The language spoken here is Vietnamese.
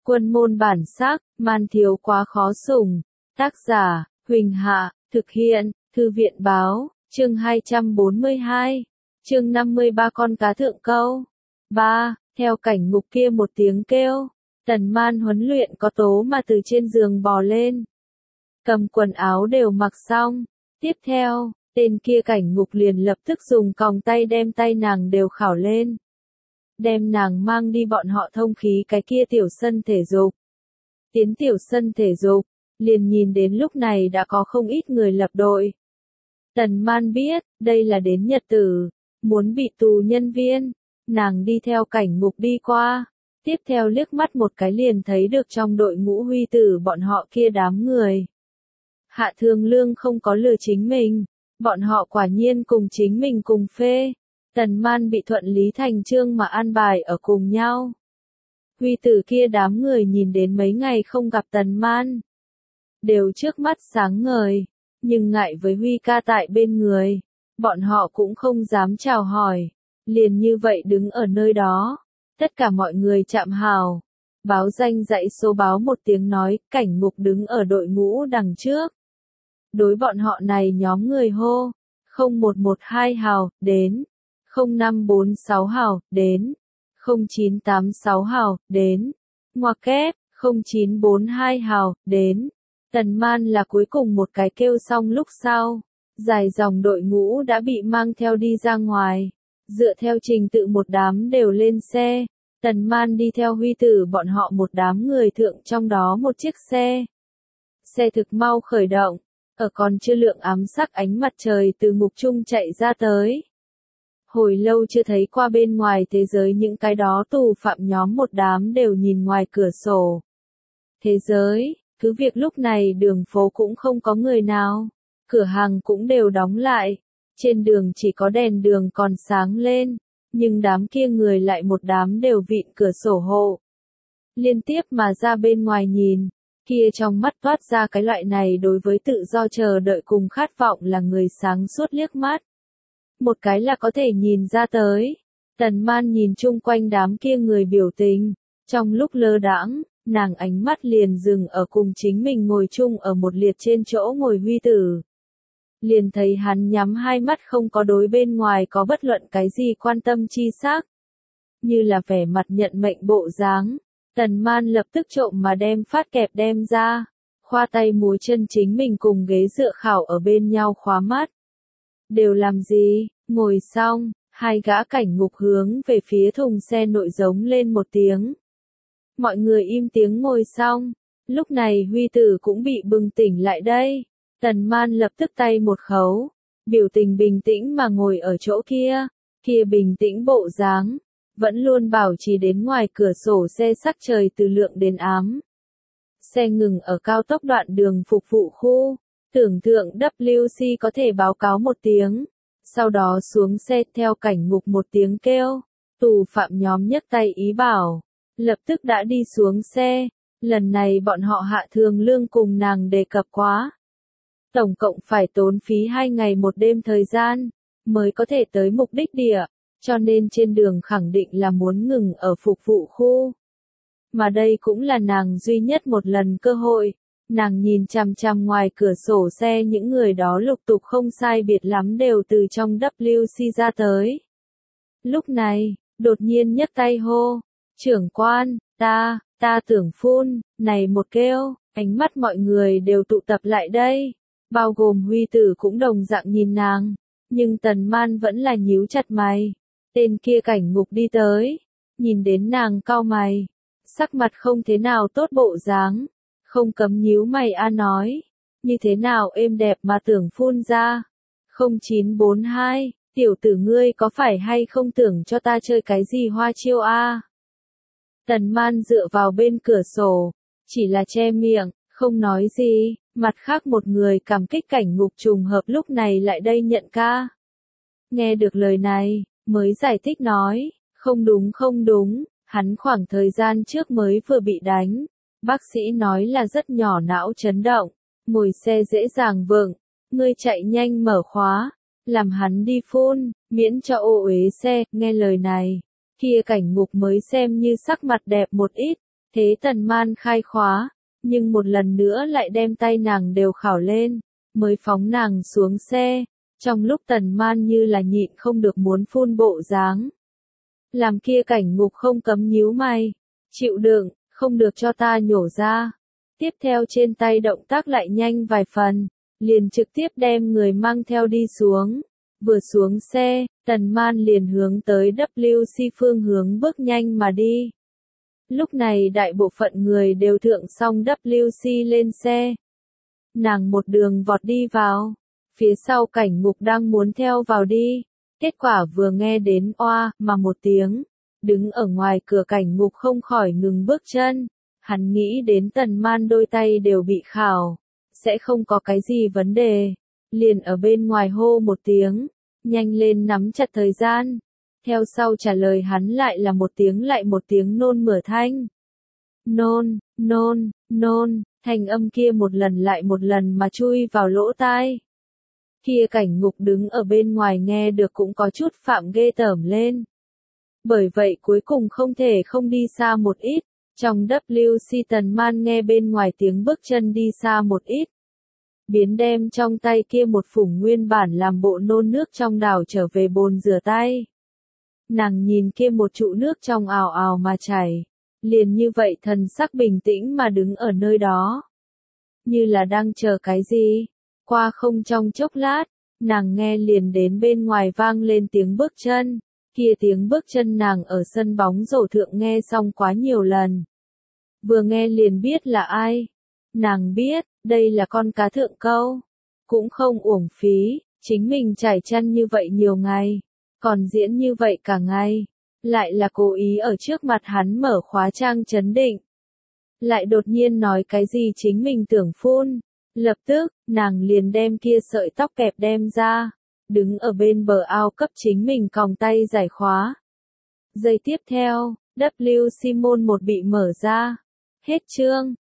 Quân môn bản sắc, man thiếu quá khó sủng. Tác giả, Huỳnh Hạ, thực hiện, Thư viện báo, chương 242, chương 53 con cá thượng câu. 3. Theo cảnh ngục kia một tiếng kêu, Tần Man huấn luyện có tố mà từ trên giường bò lên. Cầm quần áo đều mặc xong. Tiếp theo, tên kia cảnh ngục liền lập tức dùng còng tay đem tay nàng đều khảo lên. Đem nàng mang đi bọn họ thông khí cái kia tiểu sân thể dục. Tiến tiểu sân thể dục, liền nhìn đến lúc này đã có không ít người lập đội. Tần Man biết, đây là đến nhật tử, muốn bị tù nhân viên, nàng đi theo cảnh ngục đi qua. Tiếp theo liếc mắt một cái liền thấy được trong đội ngũ Huy Tử bọn họ kia đám người. Hạ Thường Lương không có lừa chính mình, bọn họ quả nhiên cùng chính mình cùng phê. Tần Man bị thuận lý thành chương mà an bài ở cùng nhau. Huy Tử kia đám người nhìn đến mấy ngày không gặp Tần Man, đều trước mắt sáng ngời, nhưng ngại với Huy ca tại bên người, bọn họ cũng không dám chào hỏi, liền như vậy đứng ở nơi đó. Tất cả mọi người chạm hào, báo danh dãy số báo một tiếng nói, cảnh ngục đứng ở đội ngũ đằng trước. Đối bọn họ này nhóm người hô, 0112 hào, đến, 0546 hào, đến, 0986 hào, đến, ngoặc kép, 0942 hào, đến. Tần Man là cuối cùng một cái kêu xong lúc sau, dài dòng đội ngũ đã bị mang theo đi ra ngoài. Dựa theo trình tự một đám đều lên xe, Tần Man đi theo Huy Tử bọn họ một đám người thượng trong đó một chiếc xe. Xe thực mau khởi động, ở còn chưa lượng ám sắc ánh mặt trời từ ngục trung chạy ra tới. Hồi lâu chưa thấy qua bên ngoài thế giới những cái đó tù phạm nhóm một đám đều nhìn ngoài cửa sổ. Thế giới, cứ việc lúc này đường phố cũng không có người nào, cửa hàng cũng đều đóng lại. Trên đường chỉ có đèn đường còn sáng lên, nhưng đám kia người lại một đám đều vịn cửa sổ hộ. Liên tiếp mà ra bên ngoài nhìn, kia trong mắt toát ra cái loại này đối với tự do chờ đợi cùng khát vọng là người sáng suốt liếc mắt. Một cái là có thể nhìn ra tới. Tần Man nhìn chung quanh đám kia người biểu tình, trong lúc lơ đãng, nàng ánh mắt liền dừng ở cùng chính mình ngồi chung ở một liệt trên chỗ ngồi Huy Tử. Liền thấy hắn nhắm hai mắt không có đối bên ngoài có bất luận cái gì quan tâm chi sắc. Như là vẻ mặt nhận mệnh bộ dáng, Tần Man lập tức trộm mà đem phát kẹp đem ra, khoa tay múa chân chính mình cùng ghế dựa khảo ở bên nhau khóa mắt. Đều làm gì, ngồi xong, hai gã cảnh ngục hướng về phía thùng xe nội giống lên một tiếng. Mọi người im tiếng ngồi xong, lúc này Huy Tử cũng bị bừng tỉnh lại đây. Tần Man lập tức tay một khấu, biểu tình bình tĩnh mà ngồi ở chỗ kia, kia bình tĩnh bộ dáng, vẫn luôn bảo trì đến ngoài cửa sổ xe sắc trời từ lượng đến ám. Xe ngừng ở cao tốc đoạn đường phục vụ khu, tưởng tượng WC có thể báo cáo một tiếng, sau đó xuống xe theo cảnh ngục một tiếng kêu, tù phạm nhóm nhấc tay ý bảo, lập tức đã đi xuống xe, lần này bọn họ Hạ Thường Lương cùng nàng đề cập quá. Tổng cộng phải tốn phí 2 ngày 1 đêm thời gian, mới có thể tới mục đích địa, cho nên trên đường khẳng định là muốn ngừng ở phục vụ khu. Mà đây cũng là nàng duy nhất một lần cơ hội, nàng nhìn chằm chằm ngoài cửa sổ xe những người đó lục tục không sai biệt lắm đều từ trong WC ra tới. Lúc này, đột nhiên nhấc tay hô, trưởng quan, ta tưởng phun, này một kêu, ánh mắt mọi người đều tụ tập lại đây. Bao gồm Huy Tử cũng đồng dạng nhìn nàng, nhưng Tần Man vẫn là nhíu chặt mày. Tên kia cảnh ngục đi tới, nhìn đến nàng cau mày, sắc mặt không thế nào tốt bộ dáng, không cấm nhíu mày nói, như thế nào êm đẹp mà tưởng phun ra. 0942, tiểu tử ngươi có phải hay không tưởng cho ta chơi cái gì hoa chiêu a? Tần Man dựa vào bên cửa sổ, chỉ là che miệng, không nói gì. Mặt khác một người cảm kích cảnh ngục trùng hợp lúc này lại đây nhận ca. Nghe được lời này, mới giải thích nói, không đúng, hắn khoảng thời gian trước mới vừa bị đánh. Bác sĩ nói là rất nhỏ não chấn động, ngồi xe dễ dàng vượng, ngươi chạy nhanh mở khóa, làm hắn đi phun, miễn cho ô uế xe. Nghe lời này, kia cảnh ngục mới xem như sắc mặt đẹp một ít, Thế Tần Man khai khóa, nhưng một lần nữa lại đem tay nàng đều khảo lên, mới phóng nàng xuống xe, trong lúc Tần Man như là nhịn không được muốn phun bộ dáng. Làm kia Cảnh Ngục không cấm nhíu mày, chịu đựng, không được cho ta nhổ ra. Tiếp theo trên tay động tác lại nhanh vài phần, liền trực tiếp đem người mang theo đi xuống. Vừa xuống xe, Tần Man liền hướng tới WC phương hướng bước nhanh mà đi. Lúc này đại bộ phận người đều thượng xong WC lên xe. Nàng một đường vọt đi vào, phía sau Cảnh Ngục đang muốn theo vào đi. Kết quả vừa nghe đến oa mà một tiếng, đứng ở ngoài cửa Cảnh Ngục không khỏi ngừng bước chân. Hắn nghĩ đến Tần Man đôi tay đều bị khảo, sẽ không có cái gì vấn đề, liền ở bên ngoài hô một tiếng, nhanh lên nắm chặt thời gian. Theo sau trả lời hắn lại là một tiếng lại một tiếng nôn mửa thanh. Nôn, nôn, nôn, thanh âm kia một lần lại một lần mà chui vào lỗ tai. Kia Cảnh Ngục đứng ở bên ngoài nghe được cũng có chút phạm ghê tởm lên. Bởi vậy cuối cùng không thể không đi xa một ít. Trong WC Tần Man nghe bên ngoài tiếng bước chân đi xa một ít. Biến đem trong tay kia một phủng nguyên bản làm bộ nôn nước trong đảo trở về bồn rửa tay. Nàng nhìn kia một trụ nước trong ào ào mà chảy. Liền như vậy thần sắc bình tĩnh mà đứng ở nơi đó. Như là đang chờ cái gì. Qua không trong chốc lát, nàng nghe liền đến bên ngoài vang lên tiếng bước chân. Kia tiếng bước chân nàng ở sân bóng rổ thượng nghe xong quá nhiều lần. Vừa nghe liền biết là ai. Nàng biết, đây là con cá thượng câu. Cũng không uổng phí, chính mình trải chăn như vậy nhiều ngày. Còn diễn như vậy cả ngày. Lại là cố ý ở trước mặt hắn mở khóa trang chấn định. Lại đột nhiên nói cái gì chính mình tưởng phun. Lập tức, nàng liền đem kia sợi tóc kẹp đem ra. Đứng ở bên bờ ao cấp chính mình còng tay giải khóa. Giây tiếp theo, WC môn một bị mở ra. Hết chương.